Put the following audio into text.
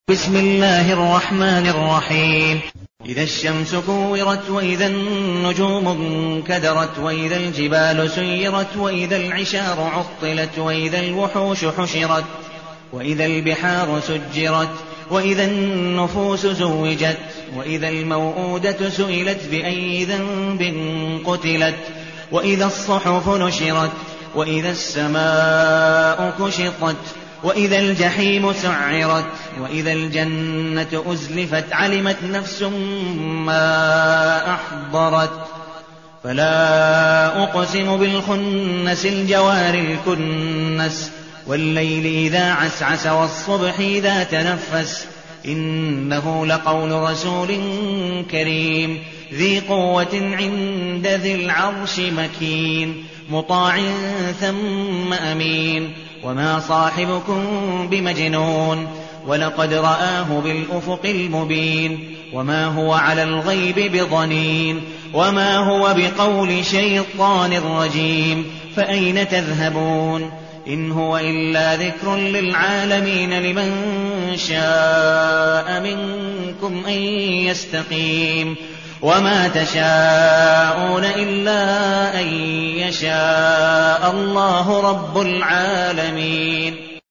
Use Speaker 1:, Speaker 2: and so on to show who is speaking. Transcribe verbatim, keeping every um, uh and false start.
Speaker 1: بسم الله الرحمن الرحيم. إذا الشمس كورت وإذا النجوم انكدرت وإذا الجبال سيرت وإذا العشار عطلت وإذا الوحوش حشرت وإذا البحار سجرت وإذا النفوس زوجت وإذا الموءودة سئلت بأي ذنب قتلت وإذا الصحف نشرت وإذا السماء كشطت وإذا الجحيم سعرت وإذا الجنة أزلفت علمت نفس ما أحضرت فلا أقسم بالخنس الجوار الكنس والليل إذا عسعس والصبح إذا تنفس إنه لقول رسول كريم ذي قوة عند ذي العرش مكين مطاع ثم أمين وما صاحبكم بمجنون ولقد رآه بالأفق المبين وما هو على الغيب بضنين وما هو بقول شيطان رجيم فأين تذهبون إن هو إلا ذكر للعالمين لمن شاء منكم أن يستقيم وما تشاءون إلا أن يشاء الله رب العالمين.